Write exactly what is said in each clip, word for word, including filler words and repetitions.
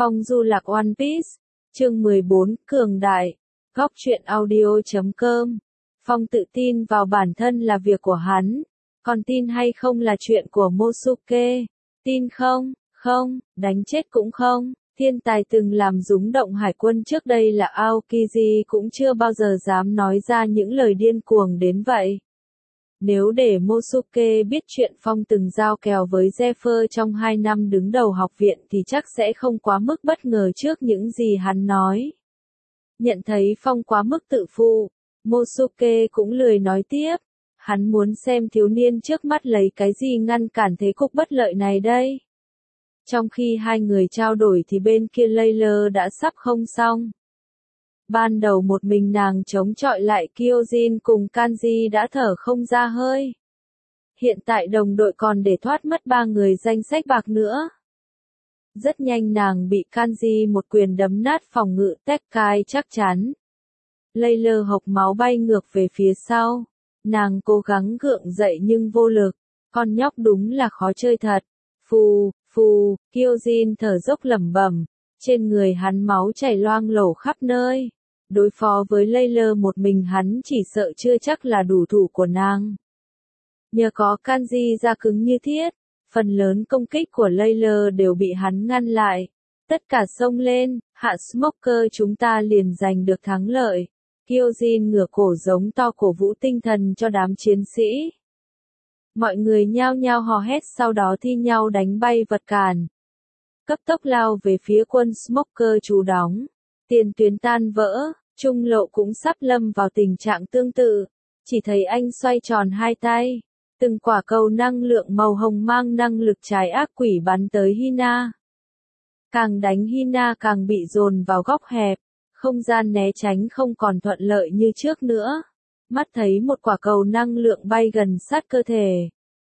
Phong du lạc One Piece, chương mười bốn, Cường Đại, Góc truyện audio chấm com. Phong tự tin vào bản thân là việc của hắn, còn tin hay không là chuyện của Momosuke. Tin không? Không, đánh chết cũng không. Thiên tài từng làm rúng động hải quân trước đây là Aokiji cũng chưa bao giờ dám nói ra những lời điên cuồng đến vậy. Nếu để Momosuke biết chuyện Phong từng giao kèo với Zephyr trong hai năm đứng đầu học viện thì chắc sẽ không quá mức bất ngờ trước những gì hắn nói. Nhận thấy Phong quá mức tự phụ, Momosuke cũng lười nói tiếp. Hắn muốn xem thiếu niên trước mắt lấy cái gì ngăn cản thế cục bất lợi này đây. Trong khi hai người trao đổi thì bên kia Layla đã sắp không xong. Ban đầu một mình nàng chống chọi lại Kyojin cùng Kanji đã thở không ra hơi. Hiện tại đồng đội còn để thoát mất ba người danh sách bạc nữa. Rất nhanh nàng bị Kanji một quyền đấm nát phòng ngự Tekkai chắc chắn. Layla hộc máu bay ngược về phía sau. Nàng cố gắng gượng dậy nhưng vô lực. Con nhóc đúng là khó chơi thật. Phù, phù, Kyojin thở dốc lẩm bẩm. Trên người hắn máu chảy loang lổ khắp nơi. Đối phó với Layla một mình hắn chỉ sợ chưa chắc là đủ thủ của nàng. Nhờ có Kanji ra cứng như thiết, phần lớn công kích của Layla đều bị hắn ngăn lại. Tất cả xông lên, hạ Smoker chúng ta liền giành được thắng lợi. Kyojin ngửa cổ giống to cổ vũ tinh thần cho đám chiến sĩ. Mọi người nhao nhao hò hét sau đó thi nhau đánh bay vật cản. Cấp tốc lao về phía quân Smoker trú đóng. Tiền tuyến tan vỡ, Trung Lộ cũng sắp lâm vào tình trạng tương tự. Chỉ thấy anh xoay tròn hai tay. Từng quả cầu năng lượng màu hồng mang năng lực trái ác quỷ bắn tới Hina. Càng đánh Hina càng bị dồn vào góc hẹp. Không gian né tránh không còn thuận lợi như trước nữa. Mắt thấy một quả cầu năng lượng bay gần sát cơ thể.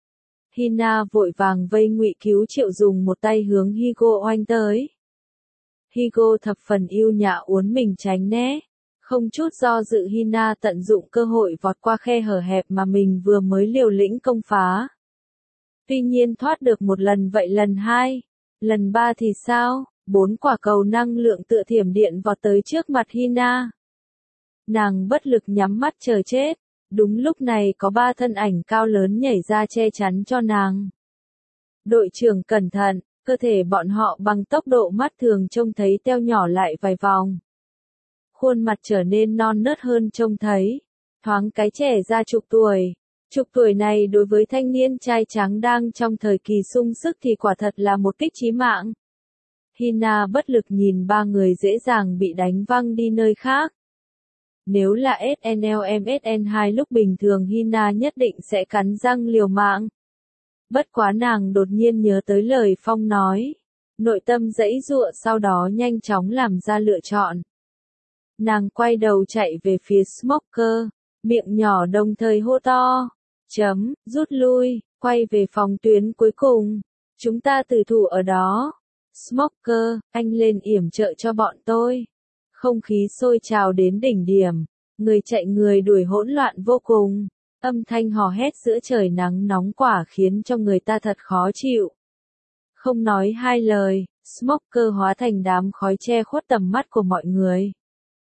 Hina vội vàng vây ngụy cứu Triệu dùng một tay hướng Higo oanh tới. Higo thập phần yêu nhã uốn mình tránh né. Không chút do dự Hina tận dụng cơ hội vọt qua khe hở hẹp mà mình vừa mới liều lĩnh công phá. Tuy nhiên thoát được một lần vậy lần hai. Lần ba thì sao? Bốn quả cầu năng lượng tựa thiểm điện vọt tới trước mặt Hina. Nàng bất lực nhắm mắt chờ chết. Đúng lúc này có ba thân ảnh cao lớn nhảy ra che chắn cho nàng. Đội trưởng cẩn thận, cơ thể bọn họ bằng tốc độ mắt thường trông thấy teo nhỏ lại vài vòng. Khuôn mặt trở nên non nớt hơn trông thấy. Thoáng cái trẻ ra chục tuổi. Chục tuổi này đối với thanh niên trai trắng đang trong thời kỳ sung sức thì quả thật là một kích chí mạng. Hina bất lực nhìn ba người dễ dàng bị đánh văng đi nơi khác. Nếu là ét en lờ em ét en hai lúc bình thường Hina nhất định sẽ cắn răng liều mạng. Bất quá nàng đột nhiên nhớ tới lời Phong nói. Nội tâm giãy giụa sau đó nhanh chóng làm ra lựa chọn. Nàng quay đầu chạy về phía Smoker, miệng nhỏ đồng thời hô to. Chấm, rút lui, quay về phòng tuyến cuối cùng. Chúng ta tử thủ ở đó. Smoker, anh lên yểm trợ cho bọn tôi. Không khí sôi trào đến đỉnh điểm. Người chạy người đuổi hỗn loạn vô cùng. Âm thanh hò hét giữa trời nắng nóng quả khiến cho người ta thật khó chịu. Không nói hai lời, Smoker hóa thành đám khói che khuất tầm mắt của mọi người.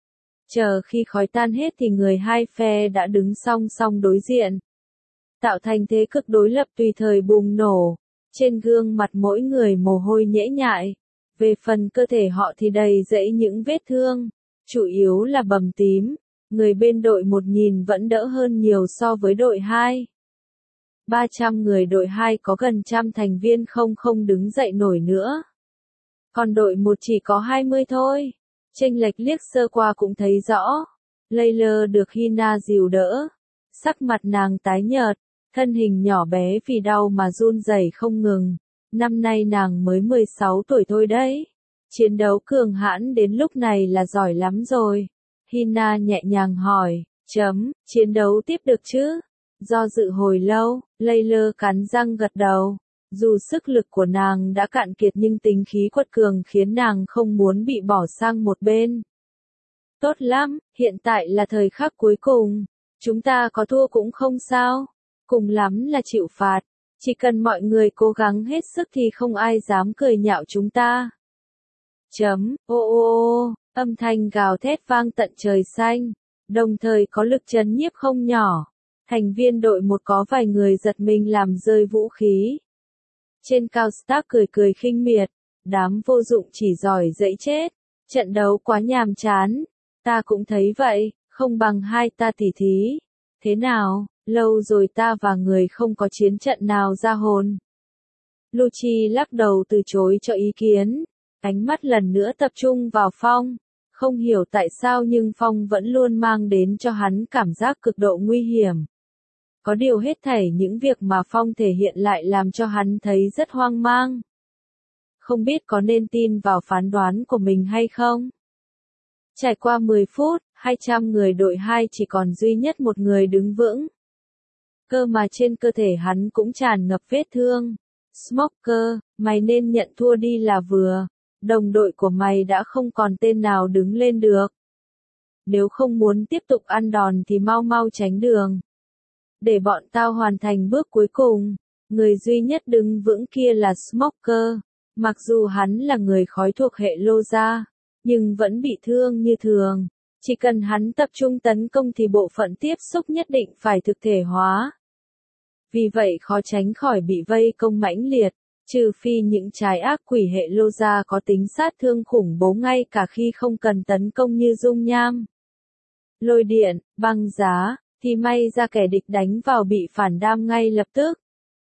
Chờ khi khói tan hết thì người hai phe đã đứng song song đối diện. Tạo thành thế cực đối lập tùy thời bùng nổ. Trên gương mặt mỗi người mồ hôi nhễ nhại. Về phần cơ thể họ thì đầy rẫy những vết thương. Chủ yếu là bầm tím. Người bên đội một nhìn vẫn đỡ hơn nhiều so với đội hai. ba trăm người đội hai có gần trăm thành viên không không đứng dậy nổi nữa. Còn đội một chỉ có hai mươi thôi. Chênh lệch liếc sơ qua cũng thấy rõ. Layla được Hina dìu đỡ. Sắc mặt nàng tái nhợt. Thân hình nhỏ bé vì đau mà run rẩy không ngừng. Năm nay nàng mới mười sáu tuổi thôi đấy. Chiến đấu cường hãn đến lúc này là giỏi lắm rồi. Hina nhẹ nhàng hỏi, chấm, chiến đấu tiếp được chứ? Do dự hồi lâu, Layla cắn răng gật đầu. Dù sức lực của nàng đã cạn kiệt nhưng tính khí quật cường khiến nàng không muốn bị bỏ sang một bên. Tốt lắm, hiện tại là thời khắc cuối cùng. Chúng ta có thua cũng không sao. Cùng lắm là chịu phạt. Chỉ cần mọi người cố gắng hết sức thì không ai dám cười nhạo chúng ta. Chấm, ô ô ô, âm thanh gào thét vang tận trời xanh, đồng thời có lực chấn nhiếp không nhỏ. Thành viên đội một có vài người giật mình làm rơi vũ khí. Trên cao Stark cười cười khinh miệt, đám vô dụng chỉ giỏi dẫy chết, trận đấu quá nhàm chán, ta cũng thấy vậy, không bằng hai ta tỉ thí. Thế nào, lâu rồi ta và người không có chiến trận nào ra hồn. Lucci lắc đầu từ chối cho ý kiến, ánh mắt lần nữa tập trung vào Phong. Không hiểu tại sao nhưng Phong vẫn luôn mang đến cho hắn cảm giác cực độ nguy hiểm. Có điều hết thảy những việc mà Phong thể hiện lại làm cho hắn thấy rất hoang mang. Không biết có nên tin vào phán đoán của mình hay không? Trải qua mười phút, hai trăm người đội hai chỉ còn duy nhất một người đứng vững. Cơ mà trên cơ thể hắn cũng tràn ngập vết thương. Smoker, mày nên nhận thua đi là vừa. Đồng đội của mày đã không còn tên nào đứng lên được. Nếu không muốn tiếp tục ăn đòn thì mau mau tránh đường. Để bọn tao hoàn thành bước cuối cùng. Người duy nhất đứng vững kia là Smoker. Mặc dù hắn là người khói thuộc hệ lô gia, nhưng vẫn bị thương như thường. Chỉ cần hắn tập trung tấn công thì bộ phận tiếp xúc nhất định phải thực thể hóa. Vì vậy khó tránh khỏi bị vây công mãnh liệt, trừ phi những trái ác quỷ hệ lô gia có tính sát thương khủng bố ngay cả khi không cần tấn công như dung nham. Lôi điện, băng giá, thì may ra kẻ địch đánh vào bị phản đam ngay lập tức.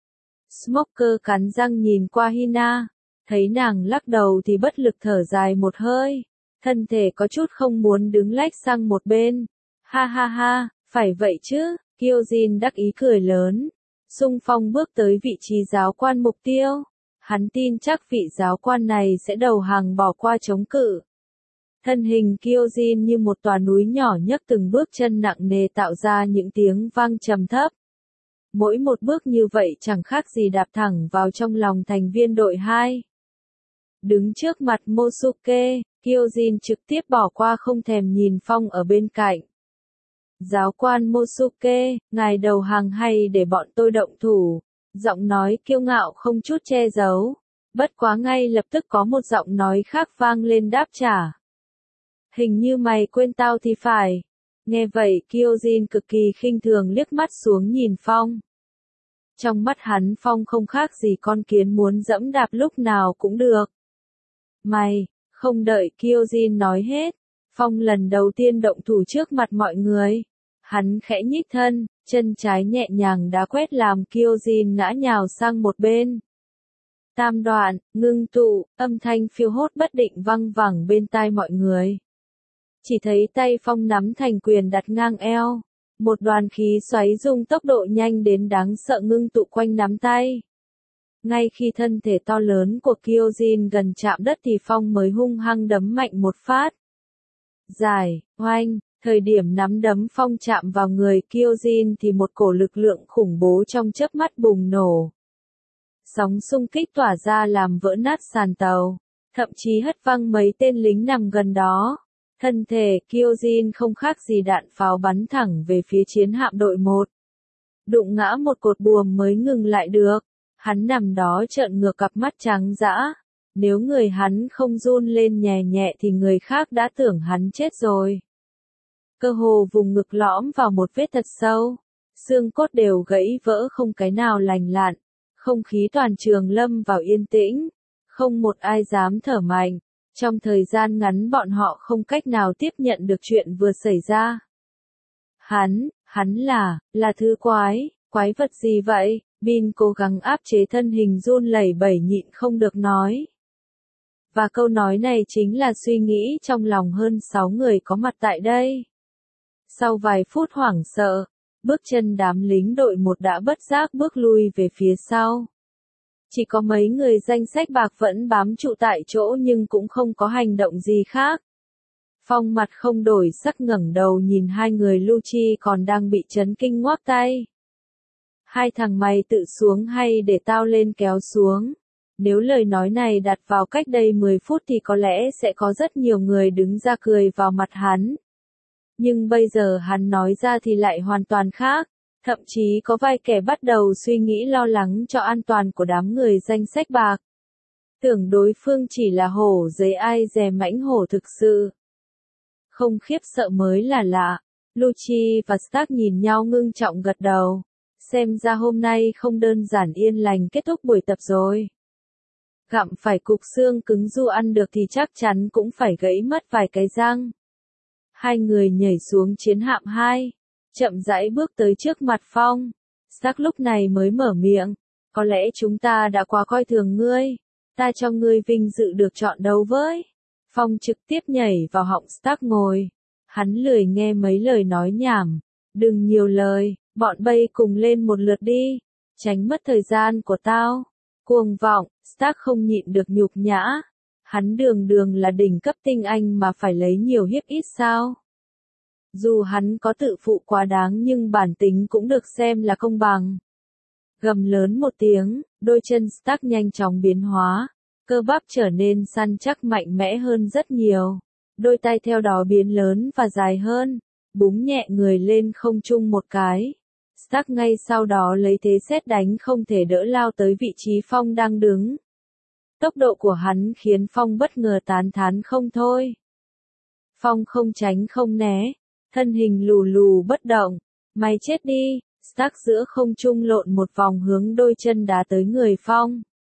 Smoker cắn răng nhìn qua Hina, thấy nàng lắc đầu thì bất lực thở dài một hơi, thân thể có chút không muốn đứng lách sang một bên. Ha ha ha, phải vậy chứ, Kyojin đắc ý cười lớn, xung phong bước tới vị trí giáo quan mục tiêu. Hắn tin chắc vị giáo quan này sẽ đầu hàng bỏ qua chống cự. Thân hình Kyojin như một tòa núi nhỏ nhấc từng bước chân nặng nề tạo ra những tiếng vang trầm thấp. Mỗi một bước như vậy chẳng khác gì đạp thẳng vào trong lòng thành viên đội hai. Đứng trước mặt Mosuke, Kyojin trực tiếp bỏ qua không thèm nhìn Phong ở bên cạnh. Giáo quan Mosuke, ngài đầu hàng hay để bọn tôi động thủ? Giọng nói kiêu ngạo không chút che giấu. Bất quá ngay lập tức có một giọng nói khác vang lên đáp trả. Hình như mày quên tao thì phải. Nghe vậy Kyojin cực kỳ khinh thường liếc mắt xuống nhìn Phong. Trong mắt hắn Phong không khác gì con kiến muốn dẫm đạp lúc nào cũng được. Mày, không đợi Kyojin nói hết, Phong lần đầu tiên động thủ trước mặt mọi người. Hắn khẽ nhích thân, chân trái nhẹ nhàng đá quét làm Kyojin ngã nhào sang một bên. Tam đoạn, ngưng tụ, âm thanh phiêu hốt bất định văng vẳng bên tai mọi người. Chỉ thấy tay Phong nắm thành quyền đặt ngang eo. Một đoàn khí xoáy dùng tốc độ nhanh đến đáng sợ ngưng tụ quanh nắm tay. Ngay khi thân thể to lớn của Kyojin gần chạm đất thì Phong mới hung hăng đấm mạnh một phát. Giải, oanh, thời điểm nắm đấm Phong chạm vào người Kyojin thì một cổ lực lượng khủng bố trong chớp mắt bùng nổ. Sóng xung kích tỏa ra làm vỡ nát sàn tàu, thậm chí hất văng mấy tên lính nằm gần đó. Thân thể Kyojin không khác gì đạn pháo bắn thẳng về phía chiến hạm đội một. Đụng ngã một cột buồm mới ngừng lại được. Hắn nằm đó trợn ngược cặp mắt trắng dã. Nếu người hắn không run lên nhẹ nhẹ thì người khác đã tưởng hắn chết rồi. Cơ hồ vùng ngực lõm vào một vết thật sâu. Xương cốt đều gãy vỡ không cái nào lành lặn. Không khí toàn trường lâm vào yên tĩnh. Không một ai dám thở mạnh. Trong thời gian ngắn bọn họ không cách nào tiếp nhận được chuyện vừa xảy ra. Hắn, hắn là, là thứ quái, quái vật gì vậy? Bin cố gắng áp chế thân hình run lẩy bẩy nhịn không được nói. Và câu nói này chính là suy nghĩ trong lòng hơn sáu người có mặt tại đây. Sau vài phút hoảng sợ, bước chân đám lính đội một đã bất giác bước lui về phía sau. Chỉ có mấy người danh sách bạc vẫn bám trụ tại chỗ nhưng cũng không có hành động gì khác. Phong mặt không đổi sắc ngẩng đầu nhìn hai người Lucci còn đang bị chấn kinh ngoác tay. Hai thằng mày tự xuống hay để tao lên kéo xuống? Nếu lời nói này đặt vào cách đây mười phút thì có lẽ sẽ có rất nhiều người đứng ra cười vào mặt hắn. Nhưng bây giờ hắn nói ra thì lại hoàn toàn khác. Thậm chí có vài kẻ bắt đầu suy nghĩ lo lắng cho an toàn của đám người danh sách bạc. Tưởng đối phương chỉ là hổ giấy ai dè mãnh hổ thực sự. Không khiếp sợ mới là lạ. Lucci và Stark nhìn nhau ngưng trọng gật đầu. Xem ra hôm nay không đơn giản yên lành kết thúc buổi tập rồi. Gặm phải cục xương cứng dù ăn được thì chắc chắn cũng phải gãy mất vài cái răng. Hai người nhảy xuống chiến hạm hai, chậm rãi bước tới trước mặt Phong. Stark lúc này mới mở miệng. Có lẽ chúng ta đã quá coi thường ngươi. Ta cho ngươi vinh dự được chọn đấu với. Phong trực tiếp nhảy vào họng Stark ngồi. Hắn lười nghe mấy lời nói nhảm. Đừng nhiều lời, bọn bay cùng lên một lượt đi. Tránh mất thời gian của tao. Cuồng vọng, Stark không nhịn được nhục nhã. Hắn đường đường là đỉnh cấp tinh anh mà phải lấy nhiều hiếp ít sao. Dù hắn có tự phụ quá đáng nhưng bản tính cũng được xem là công bằng. Gầm lớn một tiếng, đôi chân Stark nhanh chóng biến hóa. Cơ bắp trở nên săn chắc mạnh mẽ hơn rất nhiều. Đôi tay theo đó biến lớn và dài hơn. Búng nhẹ người lên không trung một cái. Stark ngay sau đó lấy thế sét đánh không thể đỡ lao tới vị trí Phong đang đứng. Tốc độ của hắn khiến Phong bất ngờ tán thán không thôi. Phong không tránh không né, thân hình lù lù bất động. Mày chết đi, Stark giữa không trung lộn một vòng hướng đôi chân đá tới người Phong.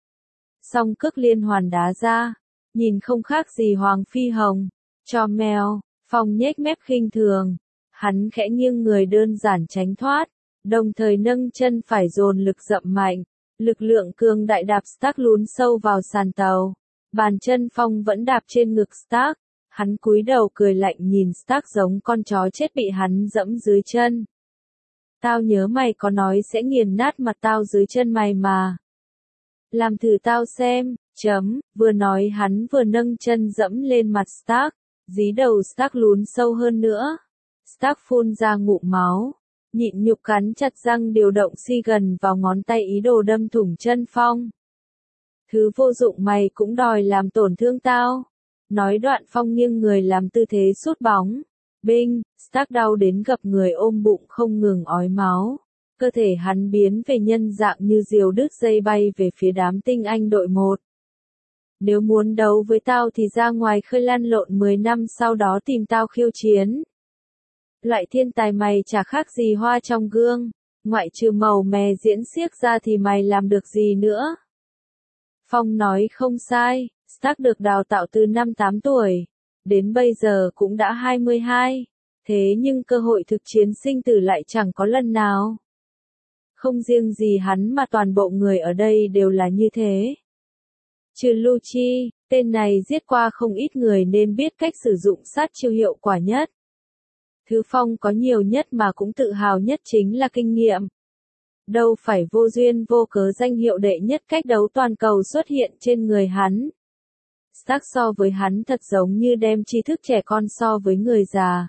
Song cước liên hoàn đá ra, nhìn không khác gì Hoàng Phi Hồng. Cho mèo, Phong nhếch mép khinh thường. Hắn khẽ nghiêng người đơn giản tránh thoát, đồng thời nâng chân phải dồn lực dậm mạnh. Lực lượng cường đại đạp Stark lún sâu vào sàn tàu. Bàn chân Phong vẫn đạp trên ngực Stark. Hắn cúi đầu cười lạnh nhìn Stark giống con chó chết bị hắn dẫm dưới chân. Tao nhớ mày có nói sẽ nghiền nát mặt tao dưới chân mày mà. Làm thử tao xem, chấm, vừa nói hắn vừa nâng chân dẫm lên mặt Stark. Dí đầu Stark lún sâu hơn nữa. Stark phun ra ngụm máu. Nhịn nhục cắn chặt răng điều động si gần vào ngón tay ý đồ đâm thủng chân Phong. Thứ vô dụng mày cũng đòi làm tổn thương tao. Nói đoạn Phong nghiêng người làm tư thế sút bóng. Binh, Stark đau đến gập người ôm bụng không ngừng ói máu. Cơ thể hắn biến về nhân dạng như diều đứt dây bay về phía đám tinh anh đội một. Nếu muốn đấu với tao thì ra ngoài khơi lăn lộn mười năm sau đó tìm tao khiêu chiến. Loại thiên tài mày chả khác gì hoa trong gương, ngoại trừ màu mè diễn xiếc ra thì mày làm được gì nữa. Phong nói không sai, Stark được đào tạo từ năm tám tuổi, đến bây giờ cũng đã hai mươi hai, thế nhưng cơ hội thực chiến sinh tử lại chẳng có lần nào. Không riêng gì hắn mà toàn bộ người ở đây đều là như thế. Trừ Lucci, tên này giết qua không ít người nên biết cách sử dụng sát chiêu hiệu quả nhất. Thứ Phong có nhiều nhất mà cũng tự hào nhất chính là kinh nghiệm. Đâu phải vô duyên vô cớ danh hiệu đệ nhất cách đấu toàn cầu xuất hiện trên người hắn. Stark so với hắn thật giống như đem tri thức trẻ con so với người già.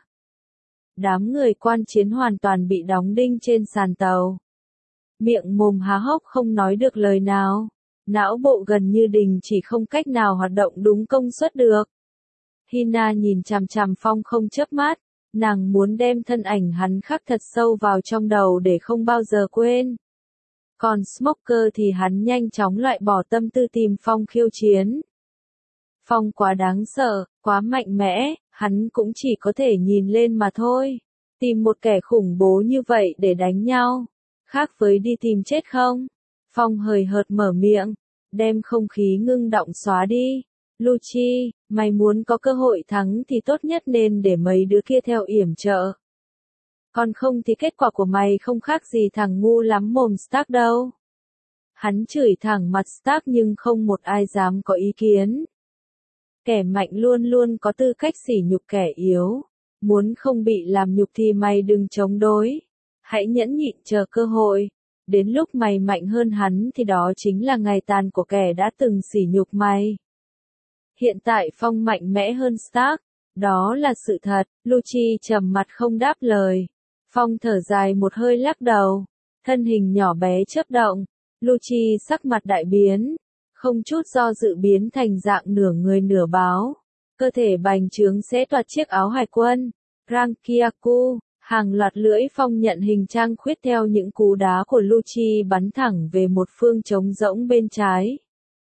Đám người quan chiến hoàn toàn bị đóng đinh trên sàn tàu. Miệng mồm há hốc không nói được lời nào. Não bộ gần như đình chỉ không cách nào hoạt động đúng công suất được. Hina nhìn chằm chằm Phong không chớp mắt. Nàng muốn đem thân ảnh hắn khắc thật sâu vào trong đầu để không bao giờ quên. Còn Smoker thì hắn nhanh chóng loại bỏ tâm tư tìm Phong khiêu chiến. Phong quá đáng sợ, quá mạnh mẽ, hắn cũng chỉ có thể nhìn lên mà thôi. Tìm một kẻ khủng bố như vậy để đánh nhau. Khác với đi tìm chết không? Phong hời hợt mở miệng, đem không khí ngưng động xóa đi. Lucci, mày muốn có cơ hội thắng thì tốt nhất nên để mấy đứa kia theo yểm trợ. Còn không thì kết quả của mày không khác gì thằng ngu lắm mồm Stark đâu. Hắn chửi thẳng mặt Stark nhưng không một ai dám có ý kiến. Kẻ mạnh luôn luôn có tư cách sỉ nhục kẻ yếu. Muốn không bị làm nhục thì mày đừng chống đối. Hãy nhẫn nhịn chờ cơ hội. Đến lúc mày mạnh hơn hắn thì đó chính là ngày tàn của kẻ đã từng sỉ nhục mày. Hiện tại Phong mạnh mẽ hơn Stark, đó là sự thật. Lucci trầm mặt không đáp lời. Phong thở dài một hơi lắc đầu, thân hình nhỏ bé chớp động. Lucci sắc mặt đại biến, không chút do dự biến thành dạng nửa người nửa báo. Cơ thể bành trướng xé toạc chiếc áo hải quân. Rankiaku, hàng loạt lưỡi phong nhận hình trang khuyết theo những cú đá của Lucci bắn thẳng về một phương trống rỗng bên trái.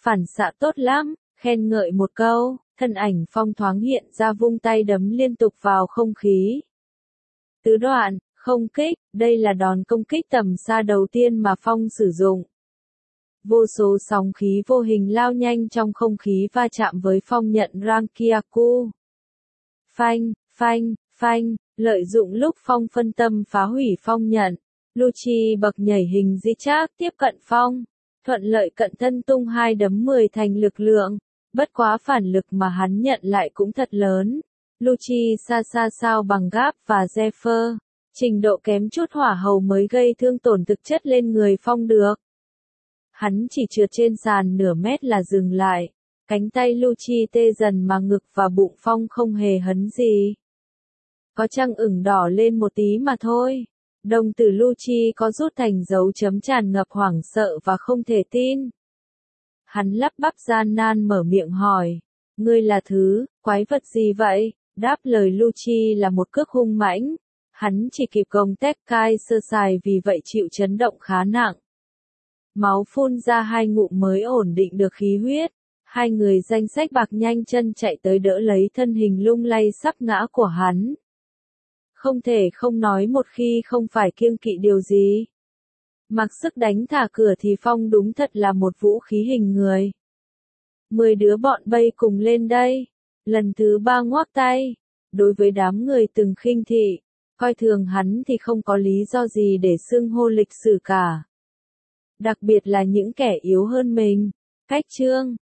Phản xạ tốt lắm, khen ngợi một câu, thân ảnh Phong thoáng hiện ra vung tay đấm liên tục vào không khí. Tứ đoạn, không kích, đây là đòn công kích tầm xa đầu tiên mà Phong sử dụng. Vô số sóng khí vô hình lao nhanh trong không khí va chạm với phong nhận Rankyaku. Phanh, phanh, phanh, lợi dụng lúc Phong phân tâm phá hủy phong nhận, Lucci bậc nhảy hình di trác tiếp cận Phong, thuận lợi cận thân tung hai đấm mười thành lực lượng, bất quá phản lực mà hắn nhận lại cũng thật lớn. Lucci xa xa sao bằng Gap và Zephyr, trình độ kém chút hỏa hầu mới gây thương tổn thực chất lên người Phong được. Hắn chỉ trượt trên sàn nửa mét là dừng lại, cánh tay Lucci tê dần mà ngực và bụng Phong không hề hấn gì. Có chăng ửng đỏ lên một tí mà thôi. Đồng tử Lucci có rút thành dấu chấm tràn ngập hoảng sợ và không thể tin. Hắn lắp bắp gian nan mở miệng hỏi, ngươi là thứ, quái vật gì vậy? Đáp lời Lucci là một cước hung mãnh. Hắn chỉ kịp gồng tét cai sơ sài vì vậy chịu chấn động khá nặng. Máu phun ra hai ngụm mới ổn định được khí huyết. Hai người danh sách bạc nhanh chân chạy tới đỡ lấy thân hình lung lay sắp ngã của hắn. Không thể không nói một khi không phải kiêng kỵ điều gì. Mặc sức đánh thả cửa thì Phong đúng thật là một vũ khí hình người. Mười đứa bọn bay cùng lên đây. Lần thứ ba ngoác tay. Đối với đám người từng khinh thị, coi thường hắn thì không có lý do gì để xưng hô lịch sử cả. Đặc biệt là những kẻ yếu hơn mình. Cách chương